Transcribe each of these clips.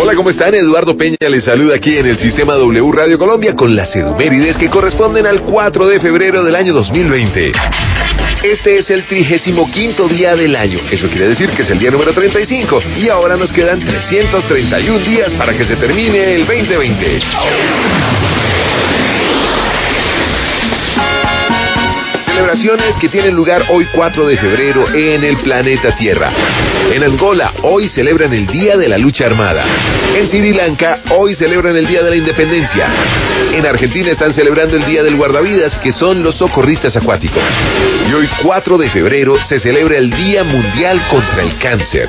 Hola, ¿cómo están? Eduardo Peña les saluda aquí en el Sistema W Radio Colombia con las efemérides que corresponden al 4 de febrero del año 2020. Este es el 35º día del año. Eso quiere decir que es el día número 35. Y ahora nos quedan 331 días para que se termine el 2020. Celebraciones que tienen lugar hoy 4 de febrero en el planeta Tierra. En Angola, hoy celebran el Día de la Lucha Armada. En Sri Lanka, hoy celebran el Día de la Independencia. En Argentina están celebrando el Día del Guardavidas, que son los socorristas acuáticos. Y hoy 4 de febrero se celebra el Día Mundial contra el Cáncer.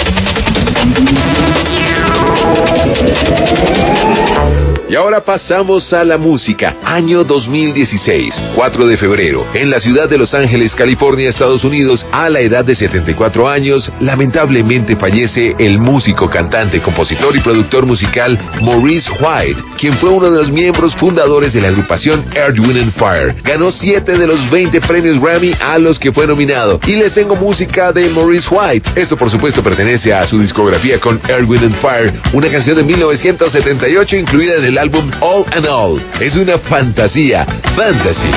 Y ahora pasamos a la música. Año 2016, 4 de febrero. En la ciudad de Los Ángeles, California, Estados Unidos, a la edad de 74 años, lamentablemente fallece el músico, cantante, compositor y productor musical Maurice White, quien fue uno de los miembros fundadores de la agrupación Earth, Wind & Fire. Ganó 7 de los 20 premios Grammy a los que fue nominado. Y les tengo música de Maurice White. Esto, por supuesto, pertenece a su discografía con Earth, Wind & Fire, una canción de 1978 incluida en el álbum All and All. Es una fantasía, fantasy.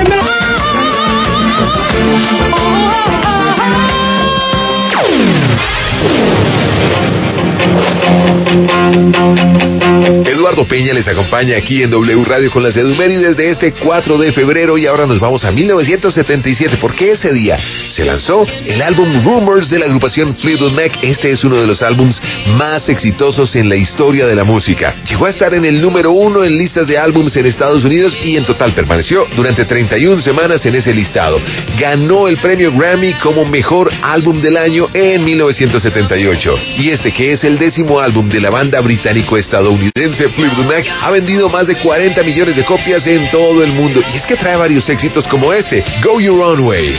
Eduardo Peña les acompaña aquí en W Radio con las efemérides de este 4 de febrero y ahora nos vamos a 1977 porque ese día se lanzó el álbum Rumors de la agrupación Fleetwood Mac. Este es uno de los álbums más exitosos en la historia de la música. Llegó a estar en el número 1 en listas de álbums en Estados Unidos y en total permaneció durante 31 semanas en ese listado. Ganó el premio Grammy como mejor álbum del año en 1978. Y este, que es el 10º álbum de la banda británico-estadounidense Fleetwood Mac, ha vendido más de 40 millones de copias en todo el mundo. Y es que trae varios éxitos como este, Go Your Own Way.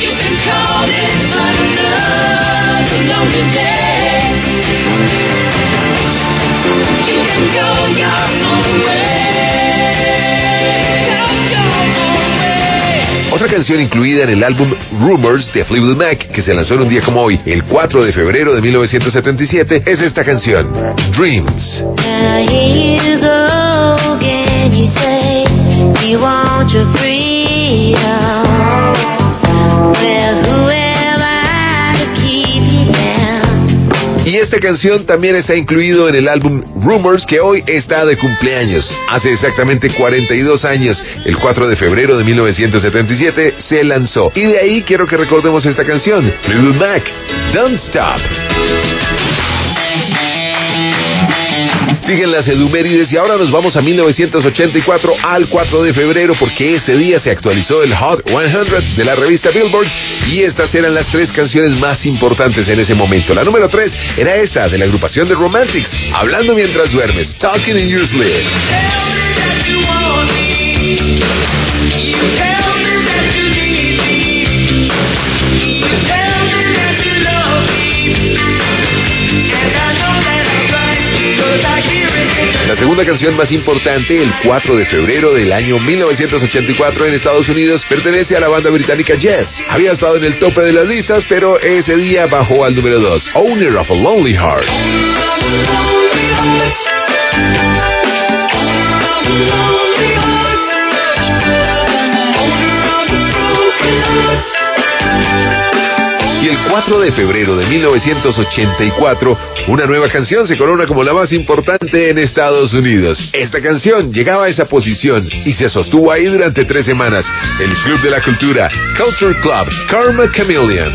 Otra canción incluida en el álbum Rumors de Fleetwood Mac, que se lanzó en un día como hoy, el 4 de febrero de 1977, es esta canción, Dreams. Y esta canción también está incluido en el álbum Rumors, que hoy está de cumpleaños. Hace exactamente 42 años, el 4 de febrero de 1977, se lanzó. Y de ahí quiero que recordemos esta canción, Fleetwood Mac, Don't Stop. Siguen las edumérides y ahora nos vamos a 1984 al 4 de febrero porque ese día se actualizó el Hot 100 de la revista Billboard y estas eran las 3 canciones más importantes en ese momento. La número 3 era esta de la agrupación The Romantics, Hablando Mientras Duermes, Talking in Your Sleep. La segunda canción más importante, el 4 de febrero del año 1984 en Estados Unidos, pertenece a la banda británica Yes. Había estado en el tope de las listas, pero ese día bajó al número 2, Owner of a Lonely Heart. Y el 4 de febrero de 1984, una nueva canción se corona como la más importante en Estados Unidos. Esta canción llegaba a esa posición y se sostuvo ahí durante 3 semanas. El Club de la Cultura, Culture Club, Karma Chameleon.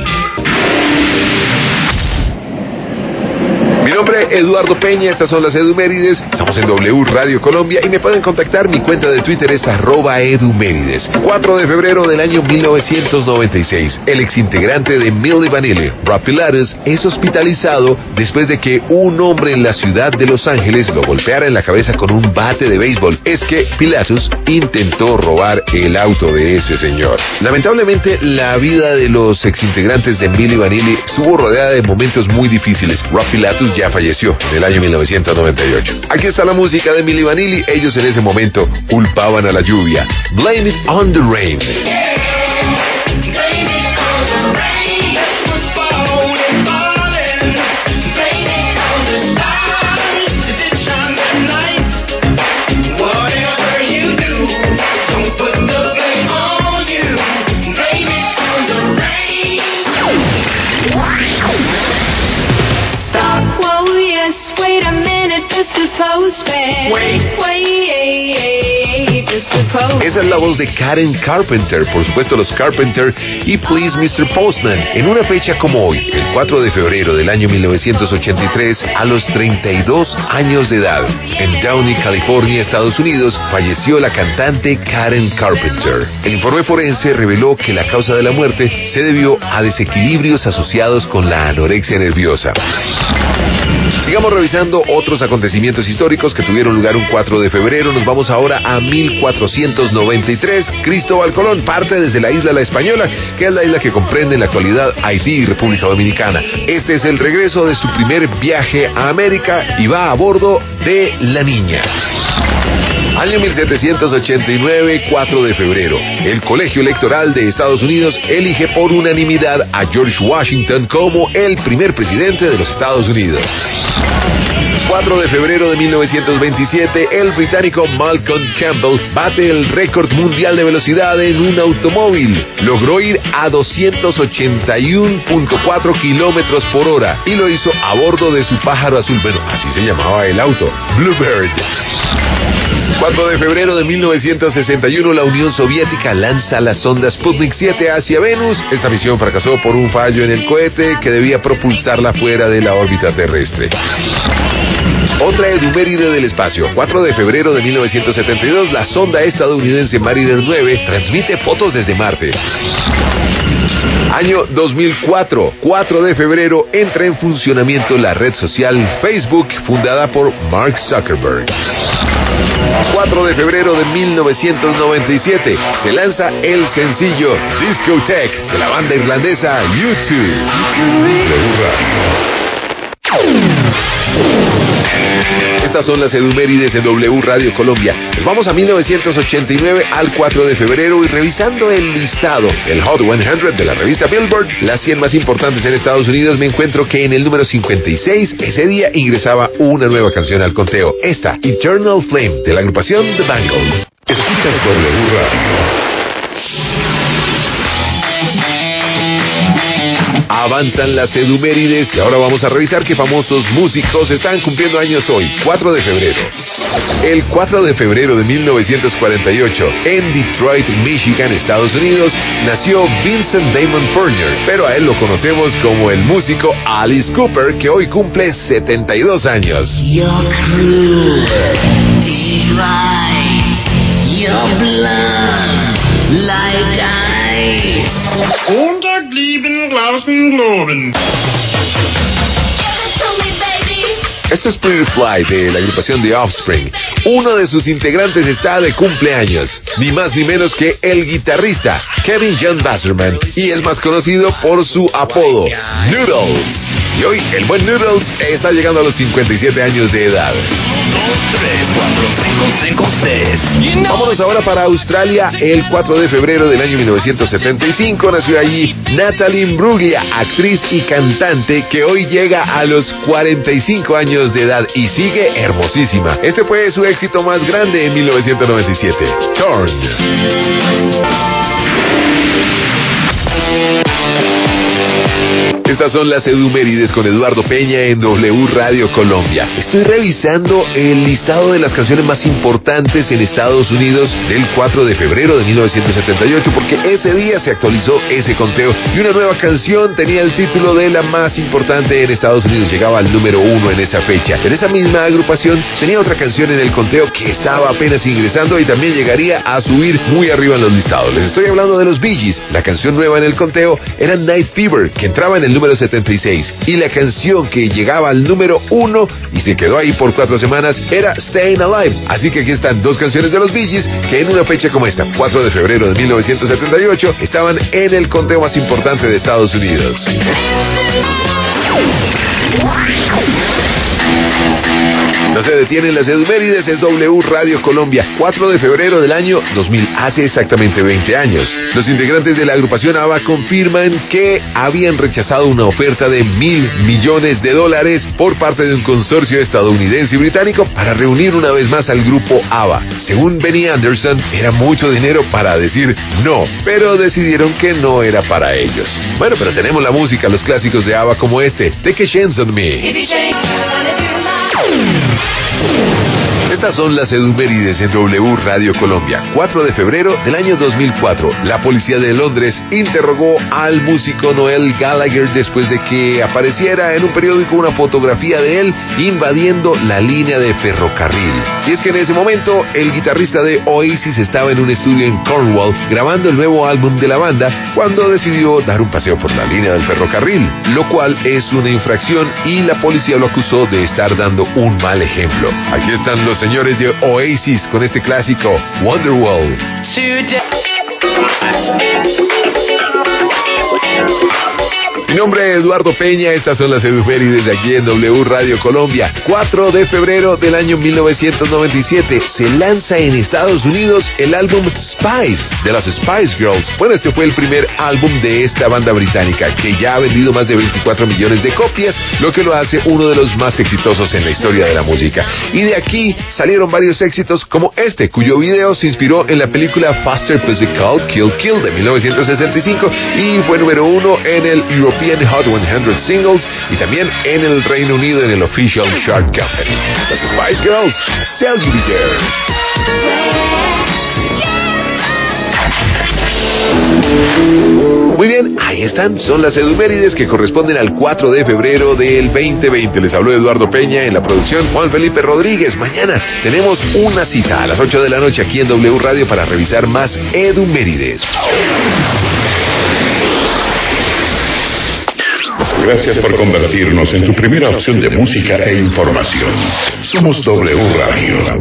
Mi nombre es Eduardo Peña, estas son las edumérides, estamos en W Radio Colombia y me pueden contactar, mi cuenta de Twitter es @edumérides. 4 de febrero del año 1996, el exintegrante de Milli Vanilli, Rob Pilatus, es hospitalizado después de que un hombre en la ciudad de Los Ángeles lo golpeara en la cabeza con un bate de béisbol. Es que Pilatus intentó robar el auto de ese señor. Lamentablemente, la vida de los exintegrantes de Milli Vanilli estuvo rodeada de momentos muy difíciles. Rob Pilatus ya falleció en el año 1998. Aquí está la música de Milli Vanilli. Ellos en ese momento culpaban a la lluvia. Blame it on the rain. wait a minute, Mr. Postman. Wait, Mr. Postman. Esa es la voz de Karen Carpenter, por supuesto los Carpenter y Please Mr. Postman. En una fecha como hoy, el 4 de febrero del año 1983, a los 32 años de edad, en Downey, California, Estados Unidos, falleció la cantante Karen Carpenter. El informe forense reveló que la causa de la muerte se debió a desequilibrios asociados con la anorexia nerviosa. Sigamos revisando otros acontecimientos históricos que tuvieron lugar un 4 de febrero. Nos vamos ahora a 1493. Cristóbal Colón parte desde la isla La Española, que es la isla que comprende en la actualidad Haití y República Dominicana. Este es el regreso de su primer viaje a América y va a bordo de La Niña. Año 1789, 4 de febrero. El Colegio Electoral de Estados Unidos elige por unanimidad a George Washington como el primer presidente de los Estados Unidos. 4 de febrero de 1927, el británico Malcolm Campbell bate el récord mundial de velocidad en un automóvil. Logró ir a 281.4 kilómetros por hora y lo hizo a bordo de su pájaro azul. Bueno, así se llamaba el auto, Bluebird. 4 de febrero de 1961, la Unión Soviética lanza la sonda Sputnik 7 hacia Venus. Esta misión fracasó por un fallo en el cohete que debía propulsarla fuera de la órbita terrestre. Otra eduméride del espacio. 4 de febrero de 1972, la sonda estadounidense Mariner 9 transmite fotos desde Marte. Año 2004, 4 de febrero, entra en funcionamiento la red social Facebook, fundada por Mark Zuckerberg. 4 de febrero de 1997, se lanza el sencillo Discotheque de la banda irlandesa U2. Estas son las edumérides en W Radio Colombia. Nos vamos a 1989 al 4 de febrero y revisando el listado, el Hot 100 de la revista Billboard, las 100 más importantes en Estados Unidos, me encuentro que en el número 56, ese día ingresaba una nueva canción al conteo. Esta, Eternal Flame, de la agrupación The Bangles. Escuchas W Radio. Avanzan las edumérides y ahora vamos a revisar qué famosos músicos están cumpliendo años hoy, 4 de febrero. El 4 de febrero de 1948, en Detroit, Michigan, Estados Unidos, nació Vincent Damon Furnier, pero a él lo conocemos como el músico Alice Cooper, que hoy cumple 72 años. Your cruel device, your blood like ice. Unterblieben Glauben globen. Esto es Pretty Fly de la agrupación The Offspring. Uno de sus integrantes está de cumpleaños, ni más ni menos que el guitarrista Kevin John Wasserman, y es más conocido por su apodo Noodles. Y hoy el buen Noodles está llegando a los 57 años de edad. 1, 2, 3, 4, 5, 6. Vámonos ahora para Australia. El 4 de febrero del año 1975 nació allí Natalie Imbruglia, actriz y cantante que hoy llega a los 45 años de edad y sigue hermosísima. Este fue su éxito más grande en 1997, Torn. Estas son las edumérides con Eduardo Peña en W Radio Colombia. Estoy revisando el listado de las canciones más importantes en Estados Unidos del 4 de febrero de 1978, porque ese día se actualizó ese conteo y una nueva canción tenía el título de la más importante en Estados Unidos. Llegaba al número 1 en esa fecha. En esa misma agrupación tenía otra canción en el conteo que estaba apenas ingresando y también llegaría a subir muy arriba en los listados. Les estoy hablando de los Bee Gees. La canción nueva en el conteo era Night Fever, que entraba en el número 76, y la canción que llegaba al número 1 y se quedó ahí por 4 semanas era Staying Alive. Así que aquí están dos canciones de los Bee Gees que en una fecha como esta, 4 de febrero de 1978, estaban en el conteo más importante de Estados Unidos. No se detienen las edumérides, es W Radio Colombia. 4 de febrero del año 2000, hace exactamente 20 años. Los integrantes de la agrupación ABBA confirman que habían rechazado una oferta de $1.000 millones por parte de un consorcio estadounidense y británico para reunir una vez más al grupo ABBA. Según Benny Anderson, era mucho dinero para decir no, pero decidieron que no era para ellos. Bueno, pero tenemos la música, los clásicos de ABBA como este, Take a Chance on Me. Estas son las edumérides en W Radio Colombia. 4 de febrero del año 2004. La policía de Londres interrogó al músico Noel Gallagher después de que apareciera en un periódico una fotografía de él invadiendo la línea de ferrocarril. Y es que en ese momento el guitarrista de Oasis estaba en un estudio en Cornwall grabando el nuevo álbum de la banda cuando decidió dar un paseo por la línea del ferrocarril, lo cual es una infracción y la policía lo acusó de estar dando un mal ejemplo. Aquí están los señores de Oasis con este clásico Wonderwall. Mi nombre es Eduardo Peña, estas son las eduférides aquí en W Radio Colombia. 4 de febrero del año 1997 se lanza en Estados Unidos el álbum Spice de las Spice Girls. Bueno, este fue el primer álbum de esta banda británica que ya ha vendido más de 24 millones de copias, lo que lo hace uno de los más exitosos en la historia de la música. Y de aquí salieron varios éxitos como este, cuyo video se inspiró en la película Faster Physical Kill Kill de 1965 y fue número 1 en el European Hot 100 Singles y también en el Reino Unido en el Official Chart Company. Las Spice Girls, Sell You Be There. Muy bien, ahí están, son las edumérides que corresponden al 4 de febrero del 2020. Les habló Eduardo Peña, en la producción Juan Felipe Rodríguez. Mañana tenemos una cita a las 8 de la noche aquí en W Radio para revisar más edumérides. Gracias por convertirnos en tu primera opción de música e información. Somos W Radio.